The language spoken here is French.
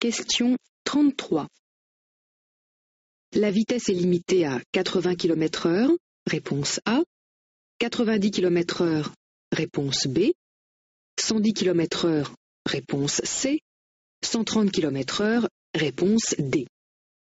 Question 33. La vitesse est limitée à 80 km/h, réponse A, 90 km/h, réponse B, 110 km/h, réponse C, 130 km/h, réponse D.